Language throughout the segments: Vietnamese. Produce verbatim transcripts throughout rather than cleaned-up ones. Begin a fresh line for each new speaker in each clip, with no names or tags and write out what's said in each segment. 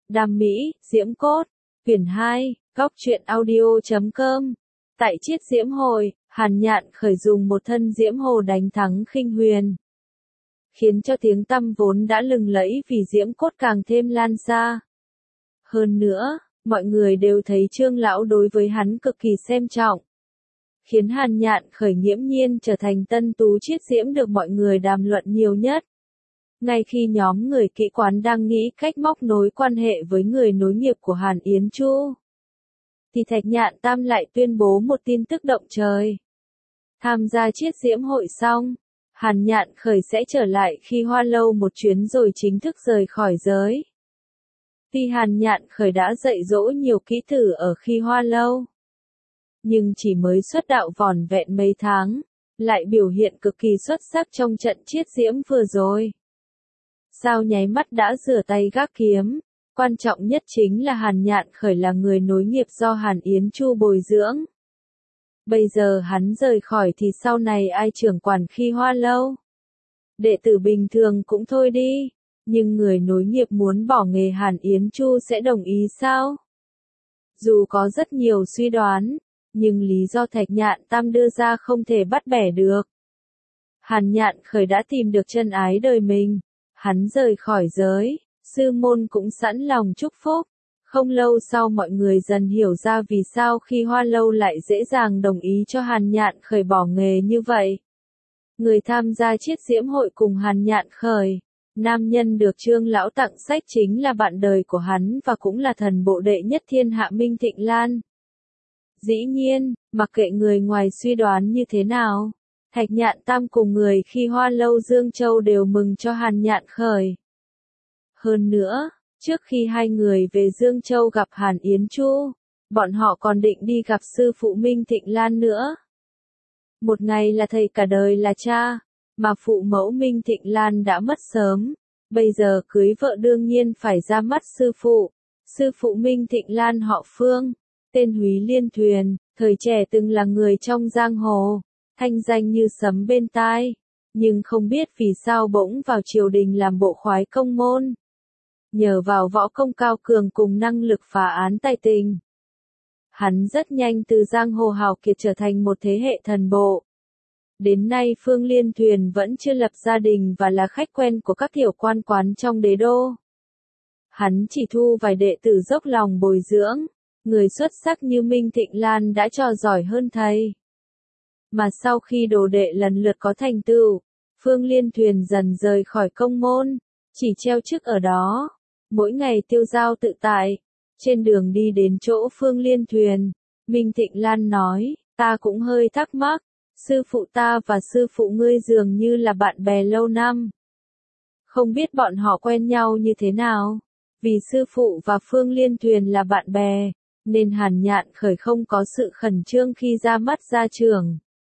Đam mỹ, diễm cốt. Quyển hai, góc truyện audio chấm com. Tại chiết diễm hồi, Hàn Nhạn khởi dùng một thân diễm hồ đánh thắng Khinh Huyền, khiến cho tiếng tăm vốn đã lừng lẫy vì diễm cốt càng thêm lan xa. Hơn nữa, mọi người đều thấy Trương lão đối với hắn cực kỳ xem trọng, khiến Hàn Nhạn khởi nghiễm nhiên trở thành tân tú chiết diễm được mọi người đàm luận nhiều nhất. Ngay khi nhóm người kỹ quán đang nghĩ cách móc nối quan hệ với người nối nghiệp của Hàn Yến Chu, thì Thạch Nhạn Tam lại tuyên bố một tin tức động trời. Tham gia chiết diễm hội xong, Hàn Nhạn khởi sẽ trở lại Khi Hoa Lâu một chuyến rồi chính thức rời khỏi giới. Tuy Hàn Nhạn khởi đã dạy dỗ nhiều kỹ tử ở Khi Hoa Lâu, nhưng chỉ mới xuất đạo vỏn vẹn mấy tháng, lại biểu hiện cực kỳ xuất sắc trong trận chiết diễm vừa rồi. Sao nháy mắt đã rửa tay gác kiếm, quan trọng nhất chính là Hàn Nhạn khởi là người nối nghiệp do Hàn Yến Chu bồi dưỡng. Bây giờ hắn rời khỏi thì sau này ai trưởng quản Khi Hoa Lâu? Đệ tử bình thường cũng thôi đi, nhưng người nối nghiệp muốn bỏ nghề Hàn Yến Chu sẽ đồng ý sao? Dù có rất nhiều suy đoán, nhưng lý do Thạch Nhạn Tam đưa ra không thể bắt bẻ được. Hàn Nhạn khởi đã tìm được chân ái đời mình, hắn rời khỏi giới, sư môn cũng sẵn lòng chúc phúc. Không lâu sau mọi người dần hiểu ra vì sao Khi Hoa Lâu lại dễ dàng đồng ý cho Hàn Nhạn khởi bỏ nghề như vậy. Người tham gia chiết diễm hội cùng Hàn Nhạn khởi, nam nhân được Trương lão tặng sách chính là bạn đời của hắn và cũng là thần bộ đệ nhất thiên hạ Minh Thịnh Lan. Dĩ nhiên, mặc kệ người ngoài suy đoán như thế nào, Thạch Nhạn Tam cùng người Khi Hoa Lâu Dương Châu đều mừng cho Hàn Nhạn khởi. Hơn nữa, trước khi hai người về Dương Châu gặp Hàn Yến Chu, bọn họ còn định đi gặp sư phụ Minh Thịnh Lan nữa. Một ngày là thầy cả đời là cha, mà phụ mẫu Minh Thịnh Lan đã mất sớm, bây giờ cưới vợ đương nhiên phải ra mắt sư phụ. Sư phụ Minh Thịnh Lan họ Phương, tên Húy Liên Thuyền, thời trẻ từng là người trong giang hồ, thanh danh như sấm bên tai, nhưng không biết vì sao bỗng vào triều đình làm bộ khoái công môn. Nhờ vào võ công cao cường cùng năng lực phá án tài tình, hắn rất nhanh từ giang hồ hào kiệt trở thành một thế hệ thần bộ. Đến nay Phương Liên Thuyền vẫn chưa lập gia đình và là khách quen của các tiểu quan quán trong đế đô. Hắn chỉ thu vài đệ tử dốc lòng bồi dưỡng, người xuất sắc như Minh Thịnh Lan đã trò giỏi hơn thầy. Mà sau khi đồ đệ lần lượt có thành tựu, Phương Liên Thuyền dần rời khỏi công môn, chỉ treo chức ở đó, mỗi ngày tiêu dao tự tại. Trên đường đi đến chỗ Phương Liên Thuyền, Minh Thịnh Lan nói, ta cũng hơi thắc mắc, sư phụ ta và sư phụ ngươi dường như là bạn bè lâu năm. Không biết bọn họ quen nhau như thế nào? Vì sư phụ và Phương Liên Thuyền là bạn bè, nên Hàn Nhạn khởi không có sự khẩn trương khi ra mắt gia trưởng.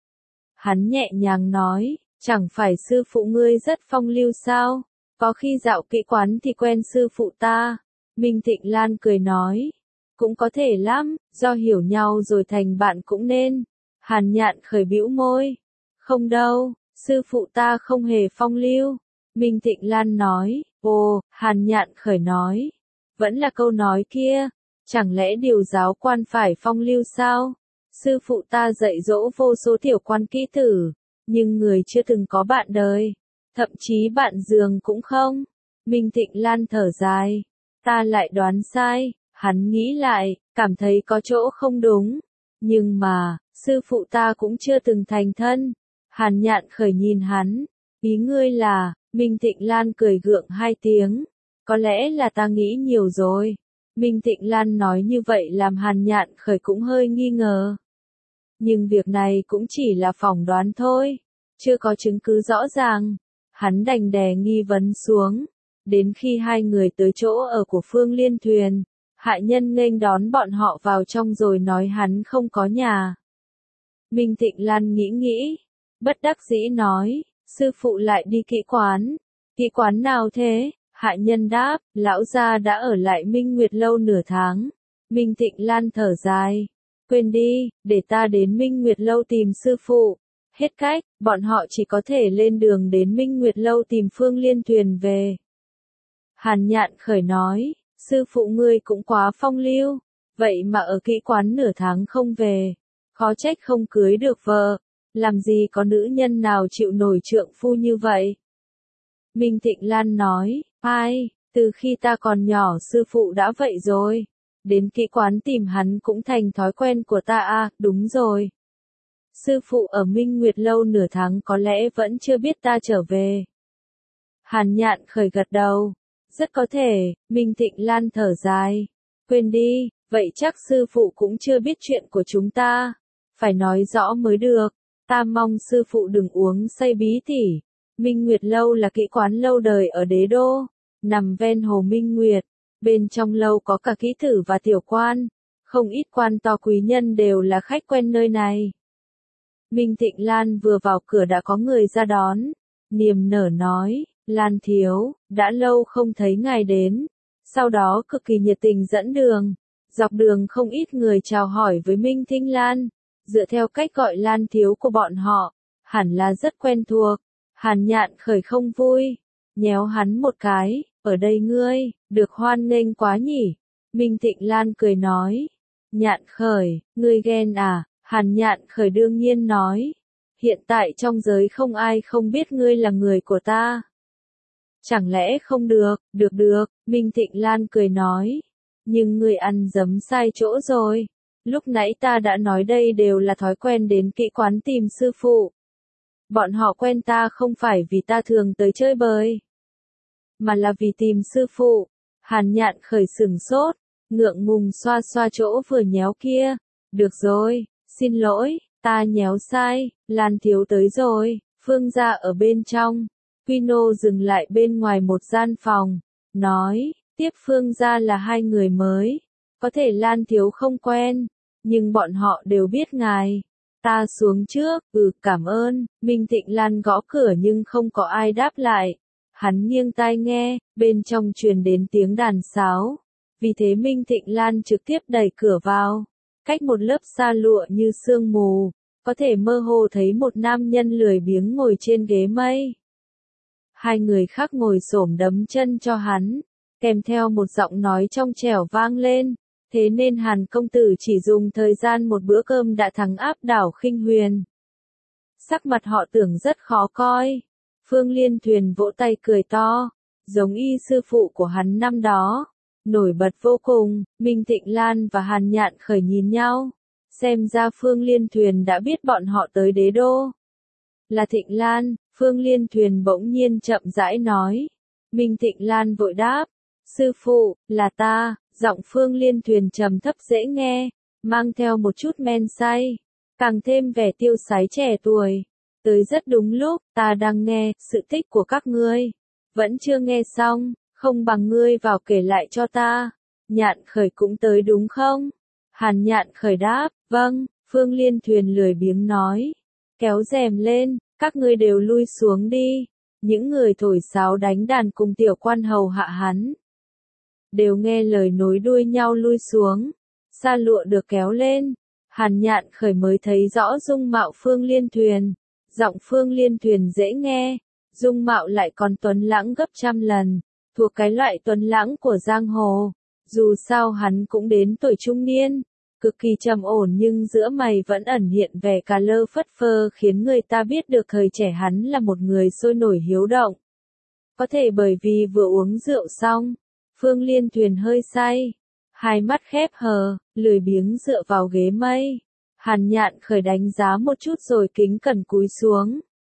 Hắn nhẹ nhàng nói, chẳng phải sư phụ ngươi rất phong lưu sao? Có khi dạo kỹ quán thì quen sư phụ ta. Minh Thịnh Lan cười nói, cũng có thể lắm, do hiểu nhau rồi thành bạn cũng nên. Hàn Nhạn khởi bĩu môi, không đâu, sư phụ ta không hề phong lưu. Minh Thịnh Lan nói, ồ, Hàn Nhạn khởi nói, vẫn là câu nói kia, chẳng lẽ điều giáo quan phải phong lưu sao? Sư phụ ta dạy dỗ vô số tiểu quan kỹ tử, nhưng người chưa từng có bạn đời, thậm chí bạn giường cũng không. Minh Thịnh Lan thở dài, ta lại đoán sai. Hắn nghĩ lại, cảm thấy có chỗ không đúng, nhưng mà, sư phụ ta cũng chưa từng thành thân. Hàn Nhạn khởi nhìn hắn, ý ngươi là, Minh Thịnh Lan cười gượng hai tiếng, có lẽ là ta nghĩ nhiều rồi. Minh Thịnh Lan nói như vậy làm Hàn Nhạn khởi cũng hơi nghi ngờ. Nhưng việc này cũng chỉ là phỏng đoán thôi, chưa có chứng cứ rõ ràng. Hắn đành đè nghi vấn xuống. Đến khi hai người tới chỗ ở của Phương Liên Thuyền, hạ nhân nghênh đón bọn họ vào trong rồi nói hắn không có nhà. Minh Thịnh Lan nghĩ nghĩ, bất đắc dĩ nói, sư phụ lại đi kỹ quán. Kỹ quán nào thế? Hạ nhân đáp, lão gia đã ở lại Minh Nguyệt Lâu nửa tháng. Minh Thịnh Lan thở dài, quên đi, để ta đến Minh Nguyệt Lâu tìm sư phụ. Hết cách, bọn họ chỉ có thể lên đường đến Minh Nguyệt Lâu tìm Phương Liên Thuyền về. Hàn Nhạn khởi nói, Sư phụ ngươi cũng quá phong lưu, vậy mà ở kỹ quán nửa tháng không về, khó trách không cưới được vợ, làm gì có nữ nhân nào chịu nổi trượng phu như vậy. Minh Thịnh Lan nói, ai, từ khi ta còn nhỏ sư phụ đã vậy rồi, đến kỹ quán tìm hắn cũng thành thói quen của ta à, đúng rồi. Sư phụ ở Minh Nguyệt Lâu nửa tháng có lẽ vẫn chưa biết ta trở về. Hàn Nhạn Khởi gật đầu, rất có thể, Minh Thịnh Lan thở dài, quên đi, vậy chắc sư phụ cũng chưa biết chuyện của chúng ta, phải nói rõ mới được, ta mong sư phụ đừng uống say bí tỉ. Minh Nguyệt Lâu là kỹ quán lâu đời ở Đế Đô, nằm ven hồ Minh Nguyệt, bên trong lâu có cả kỹ tử và tiểu quan, không ít quan to quý nhân đều là khách quen nơi này. Minh Thịnh Lan vừa vào cửa đã có người ra đón, niềm nở nói, Lan thiếu, đã lâu không thấy ngài đến, sau đó cực kỳ nhiệt tình dẫn đường, dọc đường không ít người chào hỏi với Minh Thịnh Lan, dựa theo cách gọi Lan thiếu của bọn họ, hẳn là rất quen thuộc. Hàn Nhạn Khởi không vui, nhéo hắn một cái, ở đây ngươi, được hoan nghênh quá nhỉ. Minh Thịnh Lan cười nói, Nhạn Khởi, ngươi ghen à, Hàn Nhạn Khởi đương nhiên nói, hiện tại trong giới không ai không biết ngươi là người của ta. Chẳng lẽ không được, được được, Minh Thịnh Lan cười nói, nhưng ngươi ăn dấm sai chỗ rồi, lúc nãy ta đã nói đây đều là thói quen đến kỹ quán tìm sư phụ. Bọn họ quen ta không phải vì ta thường tới chơi bời, mà là vì tìm sư phụ. Hàn Nhạn Khởi sửng sốt, ngượng ngùng xoa xoa chỗ vừa nhéo kia. Được rồi, xin lỗi, ta nhéo sai, Lan thiếu tới rồi, Phương gia ở bên trong. Pino dừng lại bên ngoài một gian phòng, nói, tiếp Phương gia là hai người mới, có thể Lan thiếu không quen, nhưng bọn họ đều biết ngài. Ta xuống trước, ừ cảm ơn, Minh Thịnh Lan gõ cửa nhưng không có ai đáp lại. Hắn nghiêng tai nghe, bên trong truyền đến tiếng đàn sáo. Vì thế Minh Thịnh Lan trực tiếp đẩy cửa vào. Cách một lớp sa lụa như sương mù, có thể mơ hồ thấy một nam nhân lười biếng ngồi trên ghế mây. Hai người khác ngồi xổm đấm chân cho hắn, kèm theo một giọng nói trong trẻo vang lên. Thế nên Hàn công tử chỉ dùng thời gian một bữa cơm đã thắng áp đảo Khinh Huyền. Sắc mặt họ tưởng rất khó coi. Phương Liên Thuyền vỗ tay cười to, giống y sư phụ của hắn năm đó. Nổi bật vô cùng, Minh Thịnh Lan và Hàn Nhạn Khởi nhìn nhau. Xem ra Phương Liên Thuyền đã biết bọn họ tới Đế Đô. Là Thịnh Lan, Phương Liên Thuyền bỗng nhiên chậm rãi nói. Minh Thịnh Lan vội đáp, sư phụ, là ta. Giọng Phương Liên Thuyền trầm thấp dễ nghe, mang theo một chút men say, càng thêm vẻ tiêu sái trẻ tuổi. Tới rất đúng lúc, ta đang nghe, sự tích của các ngươi. Vẫn chưa nghe xong, không bằng ngươi vào kể lại cho ta. Nhạn Khởi cũng tới đúng không? Hàn Nhạn Khởi đáp, vâng, Phương Liên Thuyền lười biếng nói. Kéo rèm lên, các ngươi đều lui xuống đi. Những người thổi sáo đánh đàn cùng tiểu quan hầu hạ hắn. Đều nghe lời nối đuôi nhau lui xuống. Sa lụa được kéo lên. Hàn Nhạn Khởi mới thấy rõ dung mạo Phương Liên Thuyền. Giọng Phương Liên Thuyền dễ nghe. Dung mạo lại còn tuấn lãng gấp trăm lần. Thuộc cái loại tuấn lãng của giang hồ. Dù sao hắn cũng đến tuổi trung niên. Cực kỳ trầm ổn nhưng giữa mày vẫn ẩn hiện vẻ cà lơ phất phơ khiến người ta biết được thời trẻ hắn là một người sôi nổi hiếu động. Có thể bởi vì vừa uống rượu xong. Phương Liên Thuyền hơi say, hai mắt khép hờ, lười biếng dựa vào ghế mây. Hàn Nhạn Khởi đánh giá một chút rồi kính cẩn cúi xuống.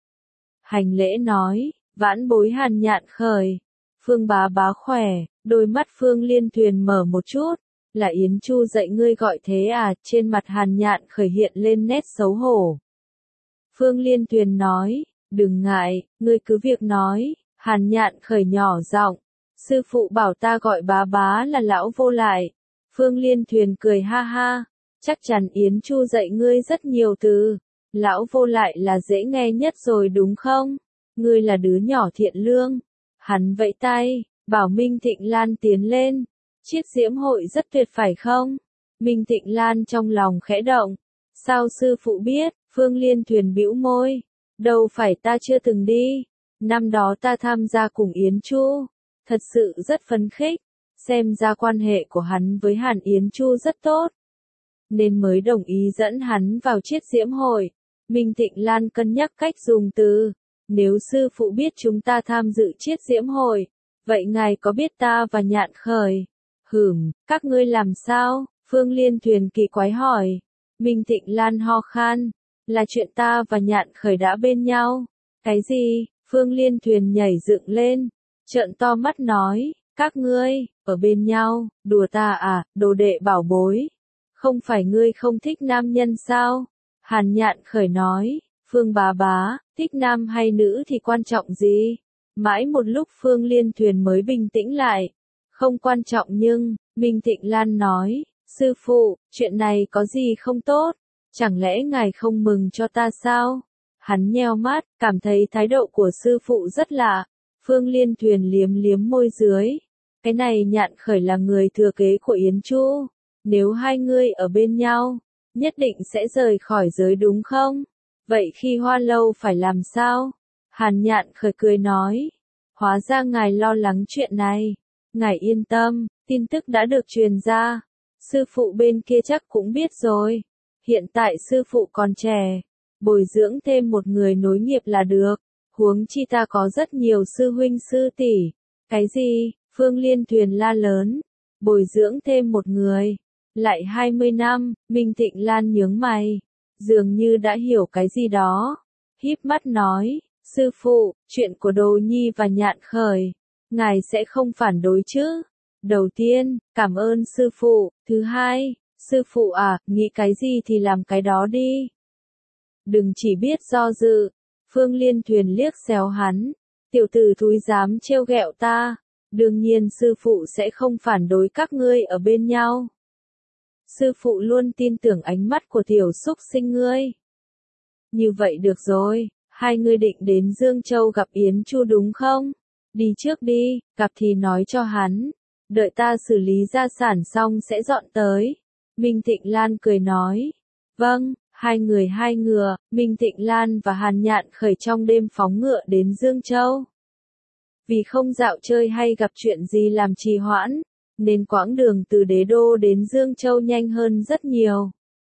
Hành lễ nói, vãn bối Hàn Nhạn Khởi. Phương bá bá khỏe, đôi mắt Phương Liên Thuyền mở một chút. Là Yến Chu dạy ngươi gọi thế à, trên mặt Hàn Nhạn Khởi hiện lên nét xấu hổ. Phương Liên Thuyền nói, đừng ngại, ngươi cứ việc nói. Hàn Nhạn Khởi nhỏ giọng. Sư phụ bảo ta gọi bá bá là lão vô lại. Phương Liên Thuyền cười ha ha. Chắc chắn Yến Chu dạy ngươi rất nhiều từ. Lão vô lại là dễ nghe nhất rồi đúng không? Ngươi là đứa nhỏ thiện lương. Hắn vẫy tay, bảo Minh Thịnh Lan tiến lên. Chiếc diễm hội rất tuyệt phải không? Minh Thịnh Lan trong lòng khẽ động. Sao sư phụ biết? Phương Liên Thuyền bĩu môi. Đâu phải ta chưa từng đi. Năm đó ta tham gia cùng Yến Chu. Thật sự rất phấn khích. xem ra quan hệ của hắn với Hàn Yến Chu rất tốt, nên mới đồng ý dẫn hắn vào chiết diễm hội. Minh Thịnh Lan cân nhắc cách dùng từ, nếu sư phụ biết chúng ta tham dự chiết diễm hội, vậy ngài có biết ta và Nhạn Khởi? Hửm, các ngươi làm sao? Phương Liên Thuyền kỳ quái hỏi. Minh Thịnh Lan ho khan, là chuyện ta và Nhạn Khởi đã bên nhau. Cái gì? Phương Liên Thuyền nhảy dựng lên, trợn to mắt nói, các ngươi, ở bên nhau, đùa ta à, đồ đệ bảo bối. Không phải ngươi không thích nam nhân sao? Hàn Nhạn Khởi nói, Phương bá bá, thích nam hay nữ thì quan trọng gì? Mãi một lúc Phương Liên Thuyền mới bình tĩnh lại. Không quan trọng nhưng, Minh Thịnh Lan nói, sư phụ, chuyện này có gì không tốt? Chẳng lẽ ngài không mừng cho ta sao? Hắn nheo mắt, cảm thấy thái độ của sư phụ rất lạ. Phương Liên Thuyền liếm liếm môi dưới. Cái này Nhạn Khởi là người thừa kế của Yến Chu. Nếu hai người ở bên nhau, nhất định sẽ rời khỏi giới đúng không? Vậy khi Hoa Lâu phải làm sao? Hàn Nhạn Khởi cười nói. Hóa ra ngài lo lắng chuyện này. Ngài yên tâm, tin tức đã được truyền ra. Sư phụ bên kia chắc cũng biết rồi. Hiện tại sư phụ còn trẻ. Bồi dưỡng thêm một người nối nghiệp là được. Huống chi ta có rất nhiều sư huynh sư tỷ. Cái gì? Phương Liên Thuyền la lớn. Bồi dưỡng thêm một người. Lại hai mươi năm, Minh Thịnh Lan nhướng mày. Dường như đã hiểu cái gì đó. Híp mắt nói, sư phụ, chuyện của Đồ Nhi và Nhạn Khởi. Ngài sẽ không phản đối chứ? Đầu tiên, cảm ơn sư phụ. Thứ hai, sư phụ à, nghĩ cái gì thì làm cái đó đi. Đừng chỉ biết do dự. Phương Liên Thuyền liếc xéo hắn. Tiểu tử thúi dám trêu ghẹo ta. Đương nhiên sư phụ sẽ không phản đối các ngươi ở bên nhau. Sư phụ luôn tin tưởng ánh mắt của tiểu xúc sinh ngươi. Như vậy được rồi, hai ngươi định đến Dương Châu gặp Yến Chu đúng không? Đi trước đi, gặp thì nói cho hắn. Đợi ta xử lý gia sản xong sẽ dọn tới. Minh Thịnh Lan cười nói. Vâng, hai người hai ngựa, Minh Thịnh Lan và Hàn Nhạn Khởi trong đêm phóng ngựa đến Dương Châu. Vì không dạo chơi hay gặp chuyện gì làm trì hoãn, nên quãng đường từ Đế Đô đến Dương Châu nhanh hơn rất nhiều.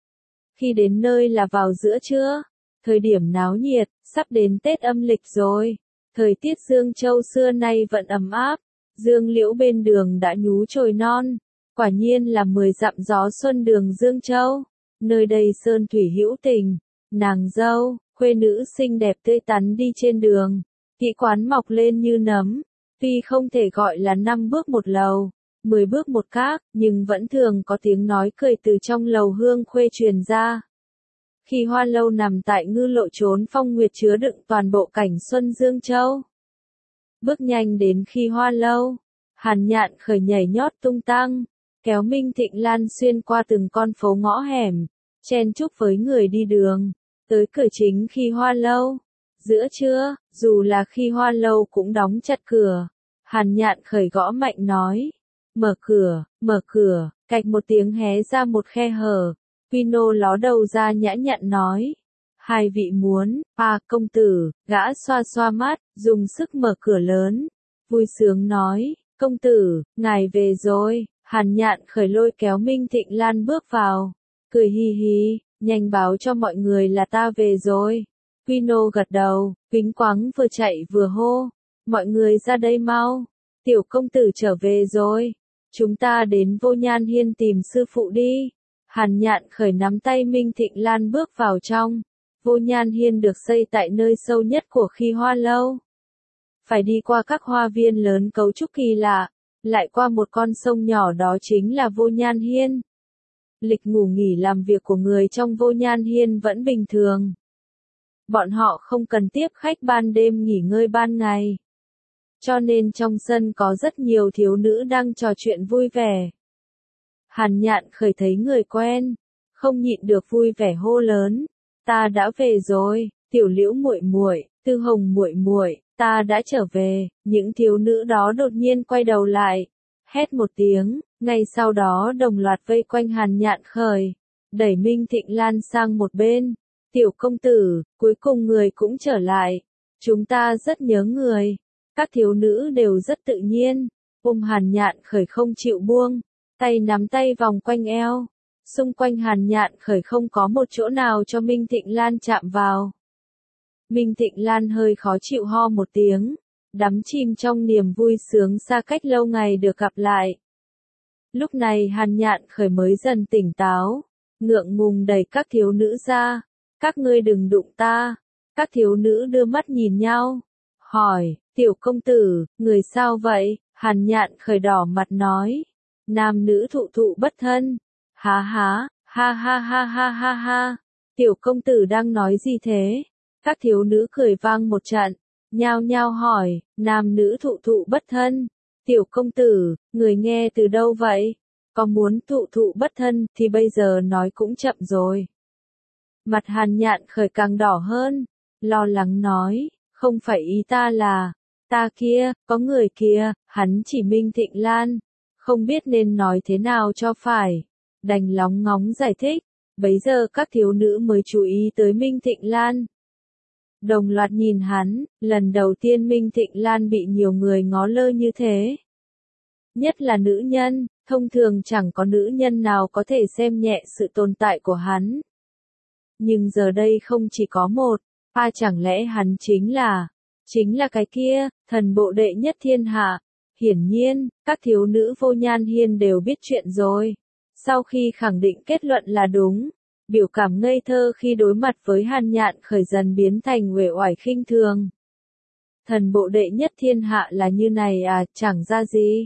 Khi đến nơi là vào giữa trưa, thời điểm náo nhiệt, sắp đến Tết âm lịch rồi. Thời tiết Dương Châu xưa nay vẫn ấm áp, dương liễu bên đường đã nhú chồi non. Quả nhiên là mười dặm gió xuân đường Dương Châu. Nơi đây sơn thủy hữu tình, nàng dâu, khuê nữ xinh đẹp tươi tắn đi trên đường. Kỹ quán mọc lên như nấm, tuy không thể gọi là năm bước một lầu, mười bước một các, nhưng vẫn thường có tiếng nói cười từ trong lầu hương khuê truyền ra. Khi Hoa Lâu nằm tại ngư lộ trốn phong nguyệt chứa đựng toàn bộ cảnh xuân Dương Châu. Bước nhanh đến khi Hoa Lâu, Hàn Nhạn Khởi nhảy nhót tung tăng, kéo Minh Thịnh Lan xuyên qua từng con phố ngõ hẻm, chen chúc với người đi đường, tới cửa chính khi Hoa Lâu. Giữa trưa, dù là khi Hoa Lâu cũng đóng chặt cửa, Hàn Nhạn Khởi gõ mạnh nói. Mở cửa, mở cửa, cạch một tiếng hé ra một khe hở. Pino ló đầu ra nhã nhặn nói. Hai vị muốn, à công tử, gã xoa xoa mắt, dùng sức mở cửa lớn. Vui sướng nói, công tử, ngài về rồi. Hàn Nhạn Khởi lôi kéo Minh Thịnh Lan bước vào. Cười hi hi, nhanh báo cho mọi người là ta về rồi. Pino gật đầu, kính quáng vừa chạy vừa hô. Mọi người ra đây mau. Tiểu công tử trở về rồi. Chúng ta đến Vô Nhan Hiên tìm sư phụ đi. Hàn Nhạn Khởi nắm tay Minh Thịnh Lan bước vào trong. Vô Nhan Hiên được xây tại nơi sâu nhất của khi Hoa Lâu. Phải đi qua các hoa viên lớn cấu trúc kỳ lạ, lại qua một con sông nhỏ đó chính là Vô Nhan Hiên. Lịch ngủ nghỉ làm việc của người trong Vô Nhan Hiên vẫn bình thường. Bọn họ không cần tiếp khách ban đêm nghỉ ngơi ban ngày. Cho nên trong sân có rất nhiều thiếu nữ đang trò chuyện vui vẻ. Hàn Nhạn Khởi thấy người quen, không nhịn được vui vẻ hô lớn, ta đã về rồi, Tiểu Liễu muội muội, Tư Hồng muội muội, ta đã trở về. Những thiếu nữ đó đột nhiên quay đầu lại, hét một tiếng, ngay sau đó đồng loạt vây quanh Hàn Nhạn Khởi, đẩy Minh Thịnh Lan sang một bên. Tiểu công tử, cuối cùng người cũng trở lại, chúng ta rất nhớ người. Các thiếu nữ đều rất tự nhiên, ôm Hàn Nhạn Khởi không chịu buông, tay nắm tay vòng quanh eo. Xung quanh Hàn Nhạn Khởi không có một chỗ nào cho Minh Thịnh Lan chạm vào. Minh Thịnh Lan hơi khó chịu ho một tiếng, đắm chìm trong niềm vui sướng xa cách lâu ngày được gặp lại. Lúc này Hàn Nhạn Khởi mới dần tỉnh táo, ngượng ngùng đẩy các thiếu nữ ra, các ngươi đừng đụng ta. Các thiếu nữ đưa mắt nhìn nhau, hỏi, tiểu công tử, người sao vậy? Hàn Nhạn Khởi đỏ mặt nói, nam nữ thụ thụ bất thân. Há há, ha ha ha ha ha ha, tiểu công tử đang nói gì thế? Các thiếu nữ cười vang một trận, nhao nhao hỏi, nam nữ thụ thụ bất thân. Tiểu công tử, người nghe từ đâu vậy? Có muốn thụ thụ bất thân thì bây giờ nói cũng chậm rồi. Mặt Hàn Nhạn Khởi càng đỏ hơn, lo lắng nói, không phải ý ta là, ta kia, có người kia, hắn chỉ Minh Thịnh Lan, không biết nên nói thế nào cho phải, đành lóng ngóng giải thích, bấy giờ các thiếu nữ mới chú ý tới Minh Thịnh Lan. Đồng loạt nhìn hắn, lần đầu tiên Minh Thịnh Lan bị nhiều người ngó lơ như thế. Nhất là nữ nhân, thông thường chẳng có nữ nhân nào có thể xem nhẹ sự tồn tại của hắn. Nhưng giờ đây không chỉ có một, à chẳng lẽ hắn chính là, chính là cái kia, thần bộ đệ nhất thiên hạ. Hiển nhiên, các thiếu nữ Vô Nhan Hiên đều biết chuyện rồi. Sau khi khẳng định kết luận là đúng, biểu cảm ngây thơ khi đối mặt với Hàn Nhạn Khởi dần biến thành uể oải khinh thường. Thần bộ đệ nhất thiên hạ là như này à, chẳng ra gì.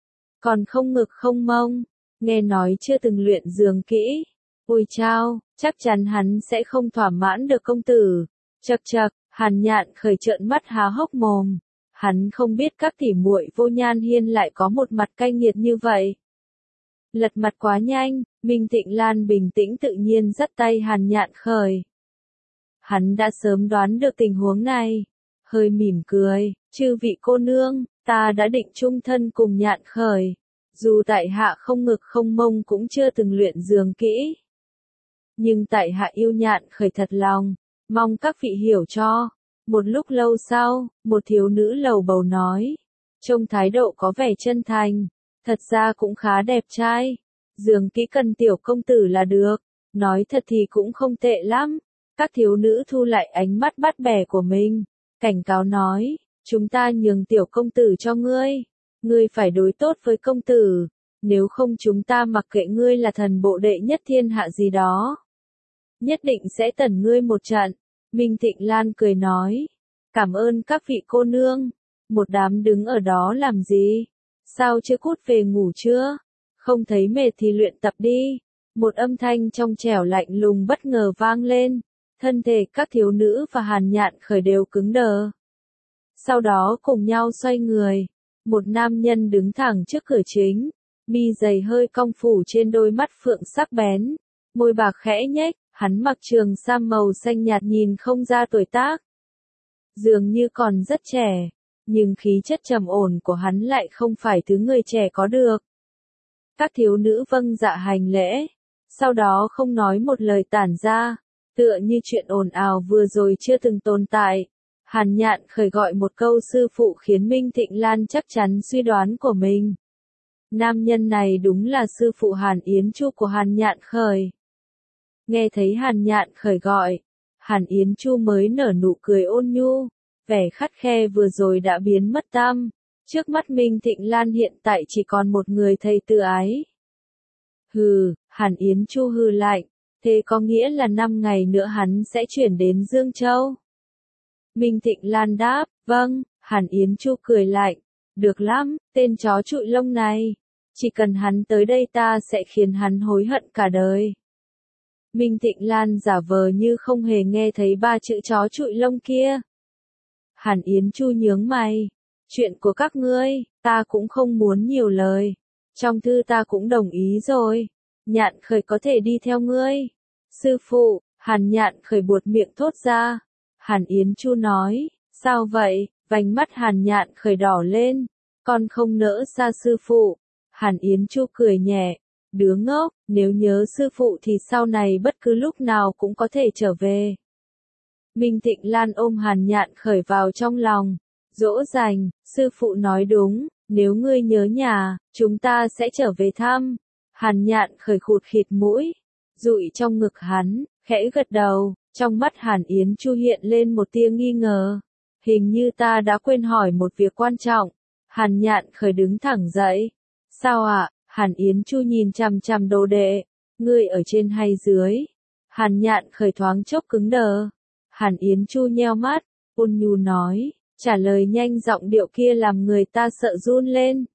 Còn không ngực không mông, nghe nói chưa từng luyện giường kỹ. Ôi chao, chắc chắn hắn sẽ không thỏa mãn được công tử. Chậc chậc, Hàn Nhạn Khởi trợn mắt há hốc mồm. Hắn không biết các tỉ muội Vô Nhan Hiên lại có một mặt cay nghiệt như vậy. Lật mặt quá nhanh, Minh Thịnh Lan bình tĩnh tự nhiên dắt tay Hàn Nhạn Khởi. Hắn đã sớm đoán được tình huống này, hơi mỉm cười, chư vị cô nương, ta đã định chung thân cùng Nhạn Khởi, dù tại hạ không ngực không mông cũng chưa từng luyện giường kỹ. Nhưng tại hạ yêu Nhạn Khởi thật lòng, mong các vị hiểu cho. Một lúc lâu sau, một thiếu nữ lầu bầu nói, trông thái độ có vẻ chân thành, thật ra cũng khá đẹp trai, giường kỹ cần tiểu công tử là được, nói thật thì cũng không tệ lắm. Các thiếu nữ thu lại ánh mắt bắt bẻ của mình, cảnh cáo nói, chúng ta nhường tiểu công tử cho ngươi, ngươi phải đối tốt với công tử, nếu không chúng ta mặc kệ ngươi là thần bộ đệ nhất thiên hạ gì đó. Nhất định sẽ tẩn ngươi một trận. Minh Thịnh Lan cười nói, cảm ơn các vị cô nương, một đám đứng ở đó làm gì, sao chưa cút về ngủ chưa, không thấy mệt thì luyện tập đi. Một âm thanh trong trẻo lạnh lùng bất ngờ vang lên, thân thể các thiếu nữ và Hàn Nhạn Khởi đều cứng đờ. Sau đó cùng nhau xoay người, một nam nhân đứng thẳng trước cửa chính, mi dày hơi cong phủ trên đôi mắt phượng sắc bén, môi bạc khẽ nhếch. Hắn mặc trường sam màu xanh nhạt nhìn không ra tuổi tác. Dường như còn rất trẻ, nhưng khí chất trầm ổn của hắn lại không phải thứ người trẻ có được. Các thiếu nữ vâng dạ hành lễ, sau đó không nói một lời tản ra, tựa như chuyện ồn ào vừa rồi chưa từng tồn tại. Hàn Nhạn Khởi gọi một câu sư phụ khiến Minh Thịnh Lan chắc chắn suy đoán của mình. Nam nhân này đúng là sư phụ Hàn Yến Chu của Hàn Nhạn Khởi. Nghe thấy Hàn Nhạn Khởi gọi, Hàn Yến Chu mới nở nụ cười ôn nhu, vẻ khắt khe vừa rồi đã biến mất tăm. Trước mắt Minh Thịnh Lan hiện tại chỉ còn một người thầy tự ái. Hừ, Hàn Yến Chu hừ lạnh, thế có nghĩa là năm ngày nữa hắn sẽ chuyển đến Dương Châu. Minh Thịnh Lan đáp, vâng. Hàn Yến Chu cười lạnh, được lắm, tên chó trụi lông này, chỉ cần hắn tới đây ta sẽ khiến hắn hối hận cả đời. Minh Thịnh Lan giả vờ như không hề nghe thấy ba chữ chó trụi lông kia. Hàn Yến Chu nhướng mày, chuyện của các ngươi, ta cũng không muốn nhiều lời. Trong thư ta cũng đồng ý rồi, Nhạn Khởi có thể đi theo ngươi. Sư phụ, Hàn Nhạn Khởi buột miệng thốt ra. Hàn Yến Chu nói, sao vậy? Vành mắt Hàn Nhạn Khởi đỏ lên, con không nỡ xa sư phụ. Hàn Yến Chu cười nhẹ, đứa ngốc, nếu nhớ sư phụ thì sau này bất cứ lúc nào cũng có thể trở về. Minh Thịnh Lan ôm Hàn Nhạn Khởi vào trong lòng, dỗ dành, sư phụ nói đúng, Nếu ngươi nhớ nhà, chúng ta sẽ trở về thăm. Hàn Nhạn khởi khụt khịt mũi, dụi trong ngực hắn, khẽ gật đầu, trong mắt Hàn Yến Chu hiện lên một tia nghi ngờ. Hình như ta đã quên hỏi một việc quan trọng. Hàn Nhạn khởi đứng thẳng dậy. Sao ạ? À? Hàn Yến Chu nhìn chằm chằm đồ đệ. Ngươi ở trên hay dưới? Hàn Nhạn khởi thoáng chốc cứng đờ. Hàn Yến Chu nheo mắt, ôn nhu nói, trả lời nhanh giọng điệu kia làm người ta sợ run lên.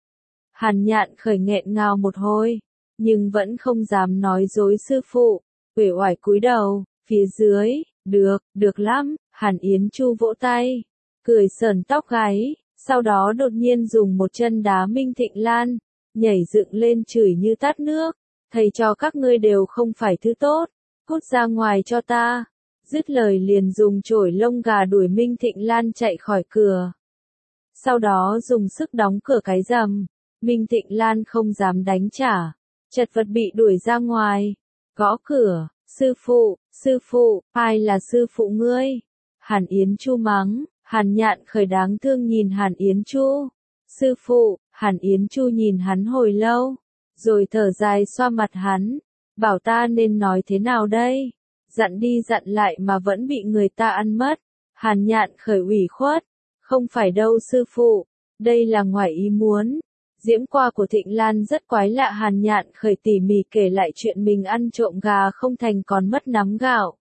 Hàn Nhạn khởi nghẹn ngào một hồi, nhưng vẫn không dám nói dối sư phụ, uể oải cúi đầu, phía dưới, được, được lắm, Hàn Yến Chu vỗ tay, cười sờn tóc gáy, sau đó đột nhiên dùng một chân đá Minh Thịnh Lan, nhảy dựng lên chửi như tát nước, thầy cho các ngươi đều không phải thứ tốt, cút ra ngoài cho ta. Dứt lời liền dùng chổi lông gà đuổi Minh Thịnh Lan chạy khỏi cửa. Sau đó dùng sức đóng cửa cái rầm. Minh Thịnh Lan không dám đánh trả. Chật vật bị đuổi ra ngoài. Gõ cửa. Sư phụ, sư phụ, ai là sư phụ ngươi? Hàn Yến Chu mắng. Hàn Nhạn khởi đáng thương nhìn Hàn Yến Chu. Sư phụ, Hàn Yến Chu nhìn hắn hồi lâu. Rồi thở dài xoa mặt hắn. Bảo ta nên nói thế nào đây? Dặn đi dặn lại mà vẫn bị người ta ăn mất. Hàn Nhạn khởi ủy khuất. Không phải đâu sư phụ. Đây là ngoài ý muốn. Diễm qua của Thịnh Lan rất quái lạ. Hàn Nhạn khởi tỉ mỉ kể lại chuyện mình ăn trộm gà không thành còn mất nắm gạo.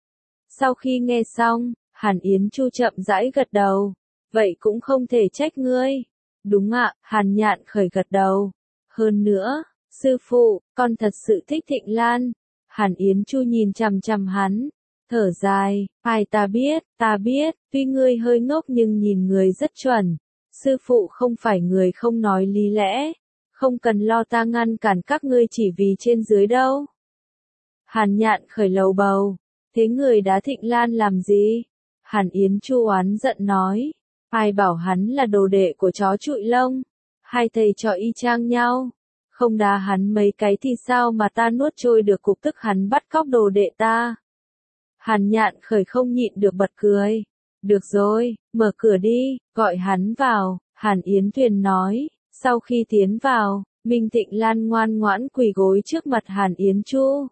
Sau khi nghe xong, Hàn Yến Chu chậm rãi gật đầu. Vậy cũng không thể trách ngươi. Đúng ạ, Hàn Nhạn khởi gật đầu. Hơn nữa, sư phụ, con thật sự thích Thịnh Lan. Hàn Yến Chu nhìn chằm chằm hắn, thở dài, ai ta biết, ta biết, tuy ngươi hơi ngốc nhưng nhìn người rất chuẩn. Sư phụ không phải người không nói lý lẽ, không cần lo ta ngăn cản các ngươi chỉ vì trên dưới đâu. Hàn Nhạn khởi lầu bầu, thế người đá Thịnh Lan làm gì? Hàn Yến Chu oán giận nói, ai bảo hắn là đồ đệ của chó trụi lông, hai thầy trò y chang nhau. Không đá hắn mấy cái thì sao mà ta nuốt trôi được cục tức hắn bắt cóc đồ đệ ta. Hàn Nhạn khởi không nhịn được bật cười. Được rồi, mở cửa đi, gọi hắn vào, Hàn Yến Tuyền nói. Sau khi tiến vào, Minh Thịnh Lan ngoan ngoãn quỳ gối trước mặt Hàn Yến Chu.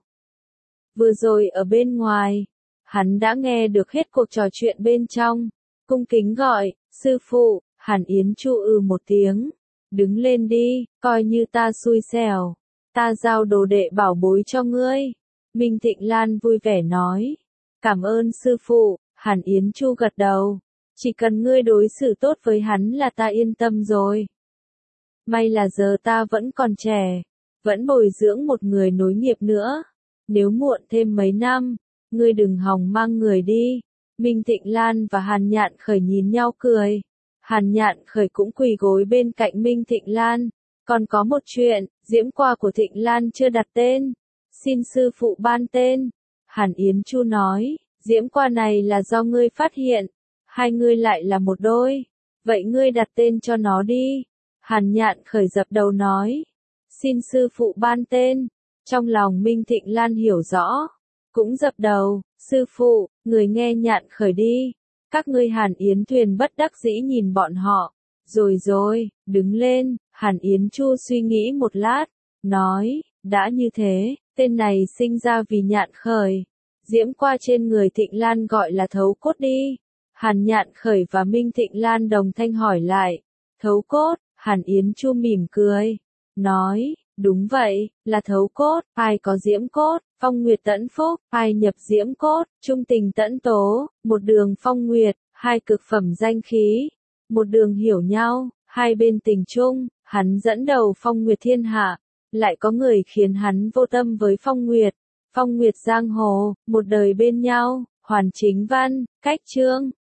Vừa rồi ở bên ngoài, hắn đã nghe được hết cuộc trò chuyện bên trong. Cung kính gọi, sư phụ, Hàn Yến Chu ừ một tiếng. Đứng lên đi, coi như ta xui xẻo. Ta giao đồ đệ bảo bối cho ngươi. Minh Thịnh Lan vui vẻ nói. Cảm ơn sư phụ, Hàn Yến Chu gật đầu. Chỉ cần ngươi đối xử tốt với hắn là ta yên tâm rồi. May là giờ ta vẫn còn trẻ. Vẫn bồi dưỡng một người nối nghiệp nữa. Nếu muộn thêm mấy năm, ngươi đừng hòng mang người đi. Minh Thịnh Lan và Hàn Nhạn khởi nhìn nhau cười. Hàn Nhạn khởi cũng quỳ gối bên cạnh Minh Thịnh Lan. Còn có một chuyện, diễm qua của Thịnh Lan chưa đặt tên. Xin sư phụ ban tên. Hàn Yến Chu nói, diễm qua này là do ngươi phát hiện. Hai ngươi lại là một đôi. Vậy ngươi đặt tên cho nó đi. Hàn Nhạn khởi dập đầu nói. Xin sư phụ ban tên. Trong lòng Minh Thịnh Lan hiểu rõ. Cũng dập đầu, sư phụ, người nghe Nhạn khởi đi. Các ngươi Hàn Yến Tuyền bất đắc dĩ nhìn bọn họ. Rồi rồi, đứng lên, Hàn Yến Chu suy nghĩ một lát, nói, đã như thế, tên này sinh ra vì Nhạn khởi. Diễm qua trên người Thịnh Lan gọi là thấu cốt đi. Hàn Nhạn khởi và Minh Thịnh Lan đồng thanh hỏi lại. Thấu cốt, Hàn Yến Chu mỉm cười. Nói, đúng vậy, là thấu cốt, ai có diễm cốt, phong nguyệt tẫn phúc, ai nhập diễm cốt, trung tình tẫn tố, một đường phong nguyệt, hai cực phẩm danh khí, một đường hiểu nhau, hai bên tình chung, hắn dẫn đầu phong nguyệt thiên hạ, lại có người khiến hắn vô tâm với phong nguyệt, phong nguyệt giang hồ, một đời bên nhau, hoàn chính văn, cách chương.